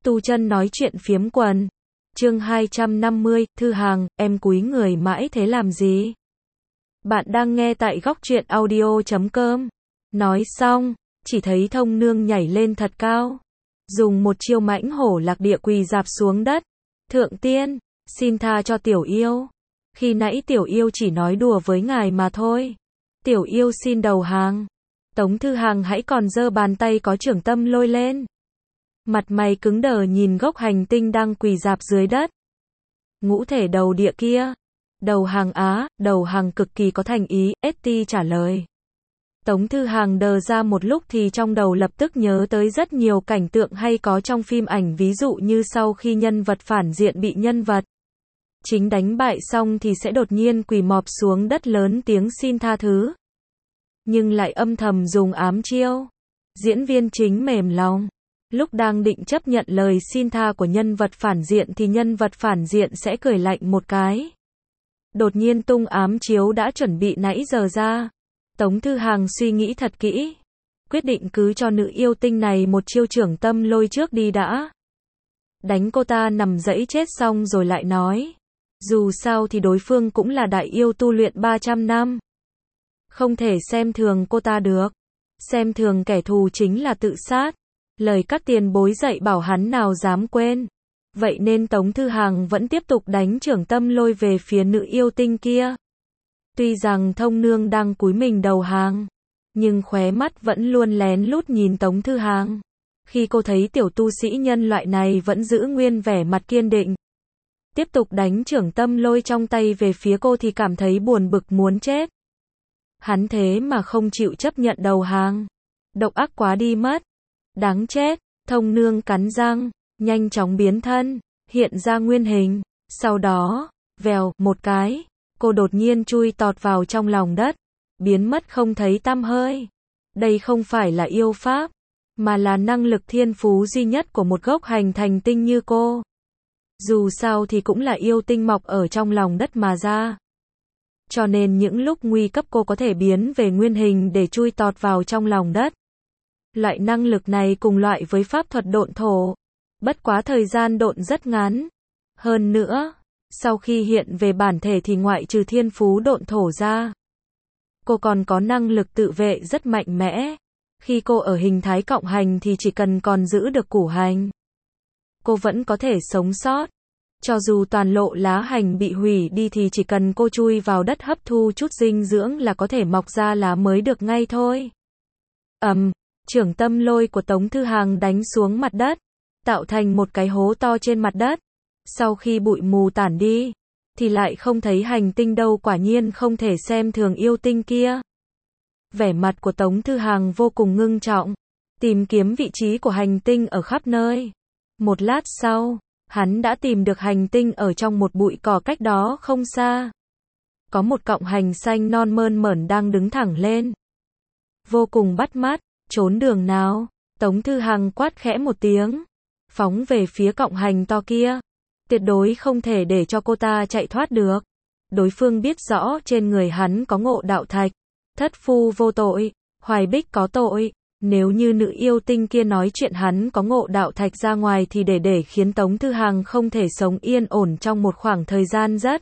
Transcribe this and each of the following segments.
Tu Chân nói chuyện phiếm quần. Chương 250, Thư Hàng, em cúi người mãi thế làm gì? Bạn đang nghe tại góc truyện audio.com. Nói xong, chỉ thấy Thông Nương nhảy lên thật cao, dùng một chiêu mãnh hổ lạc địa quỳ rạp xuống đất. Thượng tiên, xin tha cho tiểu yêu. Khi nãy tiểu yêu chỉ nói đùa với ngài mà thôi. Tiểu yêu xin đầu hàng. Tống Thư Hàng hãy còn giơ bàn tay có chưởng tâm lôi lên. Mặt mày cứng đờ nhìn gốc hành tinh đang quỳ rạp dưới đất. Ngũ thể đầu địa kia. Đầu hàng á, đầu hàng cực kỳ có thành ý, ST trả lời. Tống Thư Hàng đờ ra một lúc thì trong đầu lập tức nhớ tới rất nhiều cảnh tượng hay có trong phim ảnh, ví dụ như sau khi nhân vật phản diện bị nhân vật chính đánh bại xong thì sẽ đột nhiên quỳ mọp xuống đất lớn tiếng xin tha thứ. Nhưng lại âm thầm dùng ám chiêu. Diễn viên chính mềm lòng. Lúc đang định chấp nhận lời xin tha của nhân vật phản diện thì nhân vật phản diện sẽ cười lạnh một cái. Đột nhiên tung ám chiếu đã chuẩn bị nãy giờ ra. Tống Thư Hàng suy nghĩ thật kỹ. Quyết định cứ cho nữ yêu tinh này một chiêu chưởng tâm lôi trước đi đã. Đánh cô ta nằm dẫy chết xong rồi lại nói. Dù sao thì đối phương cũng là đại yêu tu luyện 300 năm. Không thể xem thường cô ta được. Xem thường kẻ thù chính là tự sát. Lời các tiền bối dạy bảo hắn nào dám quên. Vậy nên Tống Thư Hàng vẫn tiếp tục đánh chưởng tâm lôi về phía nữ yêu tinh kia. Tuy rằng Thông Nương đang cúi mình đầu hàng, nhưng khóe mắt vẫn luôn lén lút nhìn Tống Thư Hàng. Khi cô thấy tiểu tu sĩ nhân loại này vẫn giữ nguyên vẻ mặt kiên định, tiếp tục đánh chưởng tâm lôi trong tay về phía cô thì cảm thấy buồn bực muốn chết. Hắn thế mà không chịu chấp nhận đầu hàng. Độc ác quá đi mất. Đáng chết. Thông Nương cắn răng, nhanh chóng biến thân, hiện ra nguyên hình. Sau đó, vèo, một cái, cô đột nhiên chui tọt vào trong lòng đất, biến mất không thấy tăm hơi. Đây không phải là yêu pháp, mà là năng lực thiên phú duy nhất của một gốc hành thành tinh như cô. Dù sao thì cũng là yêu tinh mọc ở trong lòng đất mà ra. Cho nên những lúc nguy cấp cô có thể biến về nguyên hình để chui tọt vào trong lòng đất. Loại năng lực này cùng loại với pháp thuật độn thổ. Bất quá thời gian độn rất ngắn. Hơn nữa, sau khi hiện về bản thể thì ngoại trừ thiên phú độn thổ ra, cô còn có năng lực tự vệ rất mạnh mẽ. Khi cô ở hình thái cộng hành thì chỉ cần còn giữ được củ hành, cô vẫn có thể sống sót. Cho dù toàn lộ lá hành bị hủy đi thì chỉ cần cô chui vào đất hấp thu chút dinh dưỡng là có thể mọc ra lá mới được ngay thôi. Chưởng tâm lôi của Tống Thư Hàng đánh xuống mặt đất, tạo thành một cái hố to trên mặt đất. Sau khi bụi mù tản đi, thì lại không thấy hành tinh đâu, quả nhiên không thể xem thường yêu tinh kia. Vẻ mặt của Tống Thư Hàng vô cùng ngưng trọng, tìm kiếm vị trí của hành tinh ở khắp nơi. Một lát sau, hắn đã tìm được hành tinh ở trong một bụi cỏ cách đó không xa. Có một cọng hành xanh non mơn mởn đang đứng thẳng lên. Vô cùng bắt mắt, trốn đường nào? Tống Thư Hàng quát khẽ một tiếng, phóng về phía cọng hành to kia. Tuyệt đối không thể để cho cô ta chạy thoát được. Đối phương biết rõ trên người hắn có ngộ đạo thạch. Thất phu vô tội, Hoài Bích có tội. Nếu như nữ yêu tinh kia nói chuyện hắn có ngộ đạo thạch ra ngoài thì để khiến Tống Thư Hàng không thể sống yên ổn trong một khoảng thời gian rất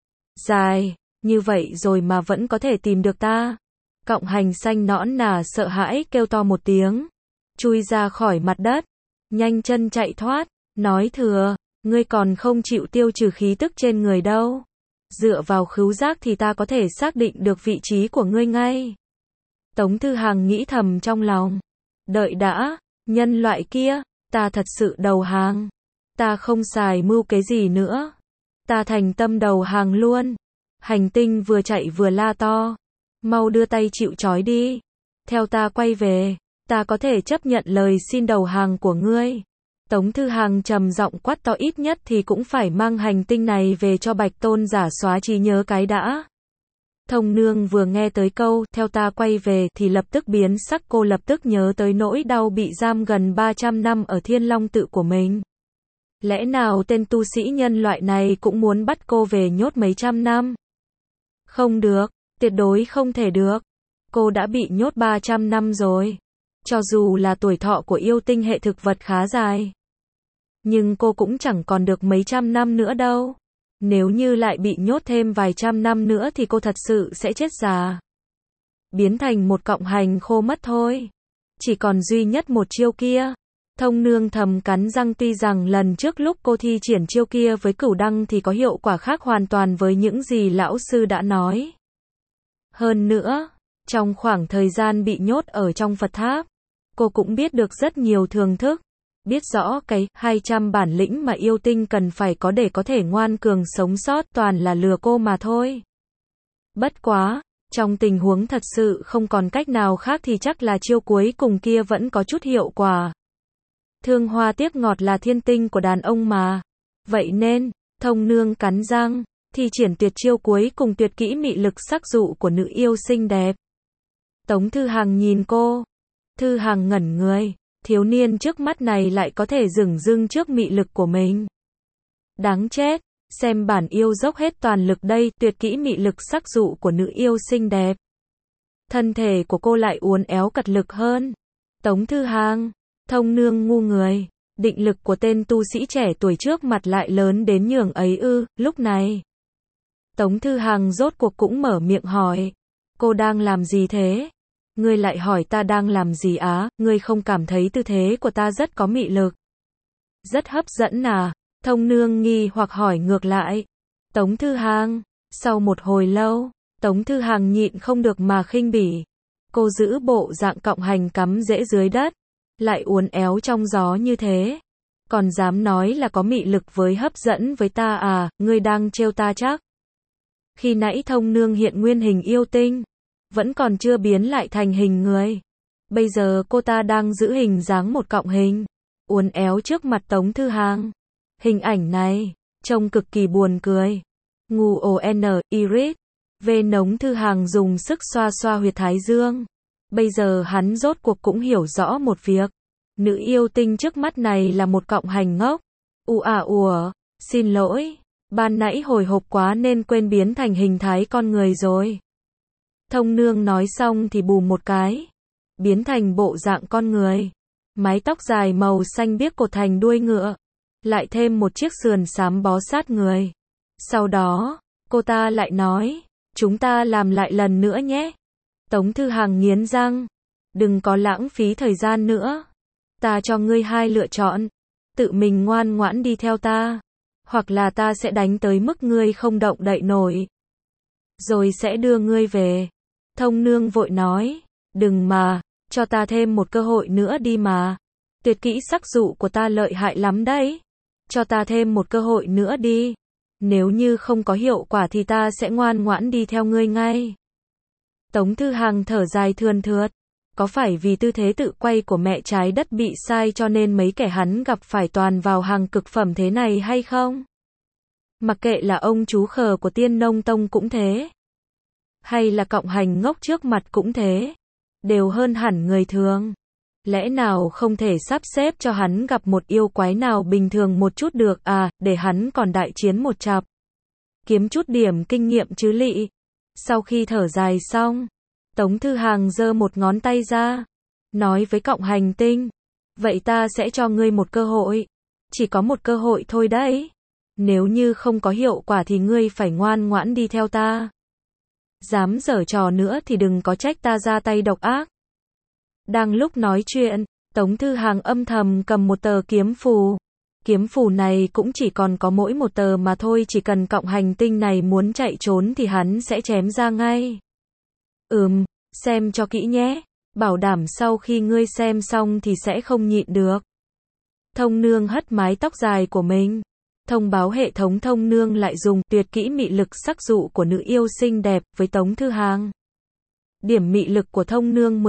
dài. Như vậy rồi mà vẫn có thể tìm được ta. Cọng hành xanh nõn nà sợ hãi kêu to một tiếng, chui ra khỏi mặt đất, nhanh chân chạy thoát. Nói thừa, ngươi còn không chịu tiêu trừ khí tức trên người đâu. Dựa vào khứu giác thì ta có thể xác định được vị trí của ngươi ngay. Tống Thư Hàng nghĩ thầm trong lòng. Đợi đã, nhân loại kia, ta thật sự đầu hàng. Ta không xài mưu kế gì nữa. Ta thành tâm đầu hàng luôn. Hành tinh vừa chạy vừa la to. Mau đưa tay chịu trói đi. Theo ta quay về, ta có thể chấp nhận lời xin đầu hàng của ngươi. Tống Thư Hàng trầm giọng quát to, ít nhất thì cũng phải mang hành tinh này về cho Bạch Tôn giả xóa trí nhớ cái đã. Thông Nương vừa nghe tới câu theo ta quay về thì lập tức biến sắc, cô lập tức nhớ tới nỗi đau bị giam gần 300 năm ở Thiên Long tự của mình. Lẽ nào tên tu sĩ nhân loại này cũng muốn bắt cô về nhốt mấy trăm năm? Không được, tuyệt đối không thể được. Cô đã bị nhốt 300 năm rồi. Cho dù là tuổi thọ của yêu tinh hệ thực vật khá dài, Nhưng cô cũng chẳng còn được mấy trăm năm nữa đâu. Nếu như lại bị nhốt thêm vài trăm năm nữa thì cô thật sự sẽ chết già. Biến thành một cọng hành khô mất thôi. Chỉ còn duy nhất một chiêu kia. Thông Nương thầm cắn răng, tuy rằng lần trước lúc cô thi triển chiêu kia với Cửu Đăng thì có hiệu quả khác hoàn toàn với những gì lão sư đã nói. Hơn nữa, trong khoảng thời gian bị nhốt ở trong Phật tháp, cô cũng biết được rất nhiều thường thức, biết rõ cái 200 bản lĩnh mà yêu tinh cần phải có để có thể ngoan cường sống sót, toàn là lừa cô mà thôi. Bất quá, trong tình huống thật sự không còn cách nào khác thì chắc là chiêu cuối cùng kia vẫn có chút hiệu quả. Thương hoa tiếc ngọt là thiên tinh của đàn ông mà. Vậy nên, Thông Nương cắn răng, thi triển tuyệt chiêu cuối cùng, tuyệt kỹ mị lực sắc dụ của nữ yêu xinh đẹp. Tống Thư Hằng nhìn cô. Thư Hằng ngẩn người, thiếu niên trước mắt này lại có thể dửng dưng trước mị lực của mình. Đáng chết, xem bản yêu dốc hết toàn lực đây, tuyệt kỹ mị lực sắc dụ của nữ yêu xinh đẹp. Thân thể của cô lại uốn éo cật lực hơn. Tống Thư Hằng, Thông Nương ngu người, định lực của tên tu sĩ trẻ tuổi trước mặt lại lớn đến nhường ấy ư? Lúc này, Tống Thư Hằng rốt cuộc cũng mở miệng hỏi, cô đang làm gì thế? Ngươi lại hỏi ta đang làm gì á? Ngươi không cảm thấy tư thế của ta rất có mị lực, rất hấp dẫn à? Thông Nương nghi hoặc hỏi ngược lại. Tống Thư Hằng, sau một hồi lâu, Tống Thư Hằng nhịn không được mà khinh bỉ. Cô giữ bộ dạng cọng hành cắm rễ dưới đất, lại uốn éo trong gió như thế, còn dám nói là có mị lực với hấp dẫn với ta à? Ngươi đang trêu ta chắc? Khi nãy Thông Nương hiện nguyên hình yêu tinh, vẫn còn chưa biến lại thành hình người. Bây giờ cô ta đang giữ hình dáng một cọng hình, uốn éo trước mặt Tống Thư Hằng. Hình ảnh này, trông cực kỳ buồn cười. Ngu iris. Nống Thư Hằng dùng sức xoa xoa huyệt thái dương. Bây giờ hắn rốt cuộc cũng hiểu rõ một việc. Nữ yêu tinh trước mắt này là một cọng hành ngốc. Xin lỗi, ban nãy hồi hộp quá nên quên biến thành hình thái con người rồi. Thông Nương nói xong thì bù một cái, biến thành bộ dạng con người. Mái tóc dài màu xanh biếc cột thành đuôi ngựa, lại thêm một chiếc sườn xám bó sát người. Sau đó, cô ta lại nói, chúng ta làm lại lần nữa nhé. Tống Thư Hằng nghiến răng, đừng có lãng phí thời gian nữa. Ta cho ngươi hai lựa chọn, tự mình ngoan ngoãn đi theo ta, hoặc là ta sẽ đánh tới mức ngươi không động đậy nổi, rồi sẽ đưa ngươi về. Thông Nương vội nói, đừng mà, cho ta thêm một cơ hội nữa đi mà. Tuyệt kỹ sắc dụ của ta lợi hại lắm đấy. Cho ta thêm một cơ hội nữa đi. Nếu như không có hiệu quả thì ta sẽ ngoan ngoãn đi theo ngươi ngay. Tống Thư Hằng thở dài thườn thượt. Có phải vì tư thế tự quay của mẹ trái đất bị sai cho nên mấy kẻ hắn gặp phải toàn vào hàng cực phẩm thế này hay không? Mặc kệ là ông chú khờ của Tiên Nông Tông cũng thế, hay là cọng hành ngốc trước mặt cũng thế, đều hơn hẳn người thường. Lẽ nào không thể sắp xếp cho hắn gặp một yêu quái nào bình thường một chút được à, để hắn còn đại chiến một chặp, kiếm chút điểm kinh nghiệm chứ lị. Sau khi thở dài xong, Tống Thư Hằng giơ một ngón tay ra, nói với cọng hành tinh, vậy ta sẽ cho ngươi một cơ hội, chỉ có một cơ hội thôi đấy. Nếu như không có hiệu quả thì ngươi phải ngoan ngoãn đi theo ta. Dám giở trò nữa thì đừng có trách ta ra tay độc ác. Đang lúc nói chuyện, Tống Thư Hằng âm thầm cầm một tờ kiếm phù. Kiếm phù này cũng chỉ còn có mỗi một tờ mà thôi, chỉ cần cọng hành tinh này muốn chạy trốn thì hắn sẽ chém ra ngay. Xem cho kỹ nhé, bảo đảm sau khi ngươi xem xong thì sẽ không nhịn được. Thông Nương hất mái tóc dài của mình, thông báo hệ thống. Thông Nương lại dùng tuyệt kỹ mị lực sắc dụ của nữ yêu xinh đẹp với Tống Thư Hằng. Điểm mị lực của Thông Nương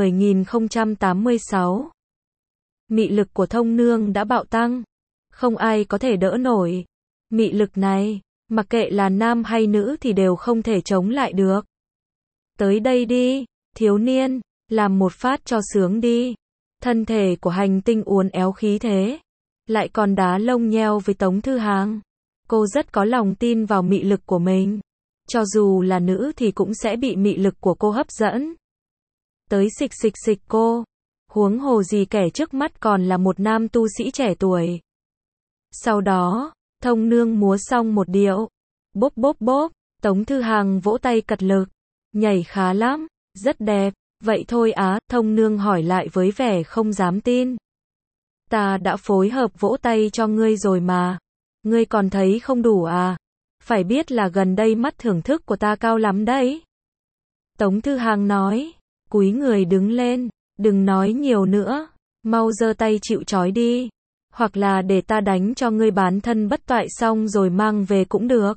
10.086. Mị lực của Thông Nương đã bạo tăng, không ai có thể đỡ nổi. Mị lực này, mặc kệ là nam hay nữ thì đều không thể chống lại được. Tới đây đi, thiếu niên, làm một phát cho sướng đi. Thân thể của hành tinh uốn éo khí thế, lại còn đá lông nheo với Tống Thư Hằng. Cô rất có lòng tin vào mị lực của mình. Cho dù là nữ thì cũng sẽ bị mị lực của cô hấp dẫn. Tới xịch cô. Huống hồ gì kẻ trước mắt còn là một nam tu sĩ trẻ tuổi. Sau đó, Thông Nương múa xong một điệu. Bốp bốp bốp, Tống Thư Hàng vỗ tay cật lực. Nhảy khá lắm, rất đẹp. Vậy thôi á, Thông Nương hỏi lại với vẻ không dám tin. Ta đã phối hợp vỗ tay cho ngươi rồi mà. Ngươi còn thấy không đủ à? Phải biết là gần đây mắt thưởng thức của ta cao lắm đấy. Tống Thư Hàng nói, cúi người đứng lên, đừng nói nhiều nữa, mau giơ tay chịu trói đi. Hoặc là để ta đánh cho ngươi bán thân bất toại xong rồi mang về cũng được.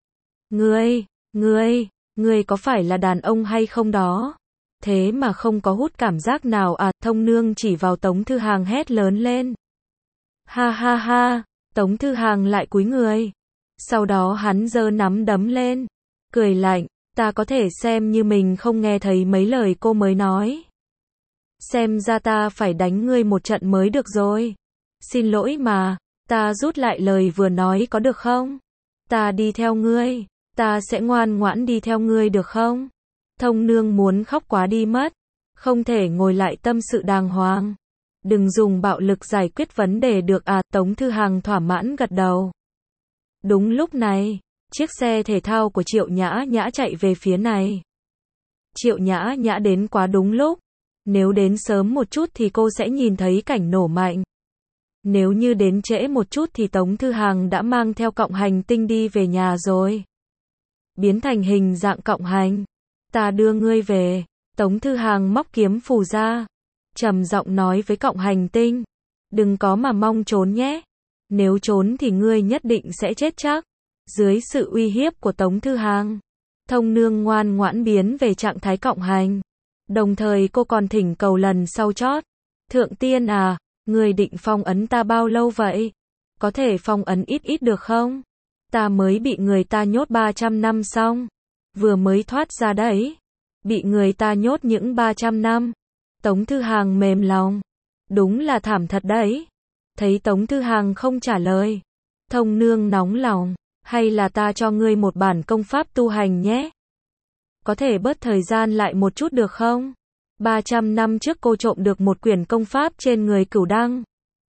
Ngươi có phải là đàn ông hay không đó? Thế mà không có hút cảm giác nào à? Thông Nương chỉ vào Tống Thư Hàng hét lớn lên. Ha ha ha, Tống Thư Hàng lại cúi người. Sau đó hắn giơ nắm đấm lên, cười lạnh, ta có thể xem như mình không nghe thấy mấy lời cô mới nói. Xem ra ta phải đánh ngươi một trận mới được rồi. Xin lỗi mà, ta rút lại lời vừa nói có được không? Ta đi theo ngươi, ta sẽ ngoan ngoãn đi theo ngươi được không? Thông Nương muốn khóc quá đi mất, không thể ngồi lại tâm sự đàng hoàng. Đừng dùng bạo lực giải quyết vấn đề được à? Tống Thư Hàng thỏa mãn gật đầu. Đúng lúc này, chiếc xe thể thao của Triệu Nhã Nhã chạy về phía này. Triệu Nhã Nhã đến quá đúng lúc. Nếu đến sớm một chút thì cô sẽ nhìn thấy cảnh nổ mạnh. Nếu như đến trễ một chút thì Tống Thư Hàng đã mang theo cọng hành tinh đi về nhà rồi. Biến thành hình dạng cọng hành. Ta đưa ngươi về. Tống Thư Hàng móc kiếm phù ra. Trầm giọng nói với cọng hành tinh. Đừng có mà mong trốn nhé. Nếu trốn thì ngươi nhất định sẽ chết chắc. Dưới sự uy hiếp của Tống Thư Hàng, Thông Nương ngoan ngoãn biến về trạng thái cọng hành. Đồng thời cô còn thỉnh cầu lần sau chót. Thượng tiên à, ngươi định phong ấn ta bao lâu vậy? Có thể phong ấn ít ít được không? Ta mới bị người ta nhốt 300 năm xong. Vừa mới thoát ra đấy. Bị người ta nhốt những 300 năm. Tống Thư Hàng mềm lòng. Đúng là thảm thật đấy. Thấy Tống Thư Hàng không trả lời. Thông Nương nóng lòng. Hay là ta cho ngươi một bản công pháp tu hành nhé? Có thể bớt thời gian lại một chút được không? 300 năm trước cô trộm được một quyển công pháp trên người Cửu Đăng.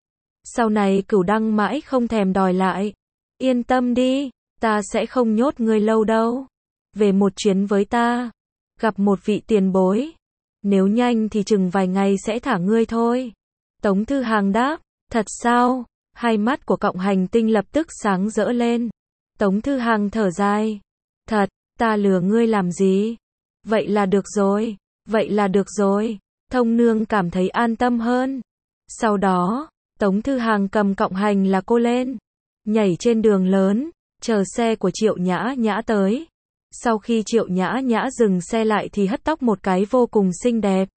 Sau này Cửu Đăng mãi không thèm đòi lại. Yên tâm đi, ta sẽ không nhốt ngươi lâu đâu. Về một chuyến với ta. Gặp một vị tiền bối. Nếu nhanh thì chừng vài ngày sẽ thả ngươi thôi. Tống Thư Hàng đáp, thật sao? Hai mắt của cọng hành tinh lập tức sáng rỡ lên. Tống Thư Hàng thở dài. Thật, ta lừa ngươi làm gì? Vậy là được rồi. Vậy là được rồi. Thông Nương cảm thấy an tâm hơn. Sau đó, Tống Thư Hàng cầm cọng hành là cô lên. Nhảy trên đường lớn, chờ xe của Triệu Nhã Nhã tới. Sau khi Triệu Nhã Nhã dừng xe lại thì hất tóc một cái vô cùng xinh đẹp.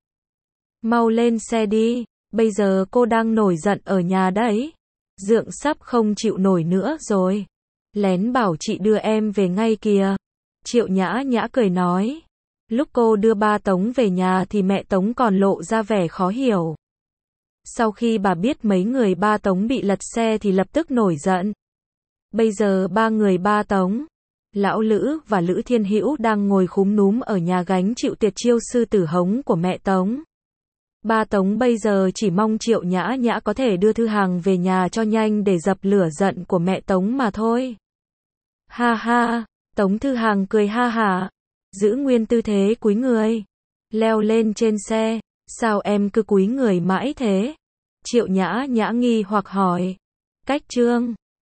Mau lên xe đi, bây giờ cô đang nổi giận ở nhà đấy. Dượng sắp không chịu nổi nữa rồi. Lén bảo chị đưa em về ngay kìa. Triệu Nhã Nhã cười nói. Lúc cô đưa ba Tống về nhà thì mẹ Tống còn lộ ra vẻ khó hiểu. Sau khi bà biết mấy người ba Tống bị lật xe thì lập tức nổi giận. Bây giờ ba người ba Tống, Lão Lữ và Lữ Thiên Hữu đang ngồi khúm núm ở nhà gánh chịu tuyệt chiêu sư tử hống của mẹ Tống. Ba Tống bây giờ chỉ mong Triệu Nhã Nhã có thể đưa Thư Hàng về nhà cho nhanh để dập lửa giận của mẹ Tống mà thôi. Ha ha, Tống Thư Hàng cười ha hả, giữ nguyên tư thế cúi người, leo lên trên xe. Sao em cứ cúi người mãi thế? Triệu Nhã Nhã nghi hoặc hỏi. Cách trương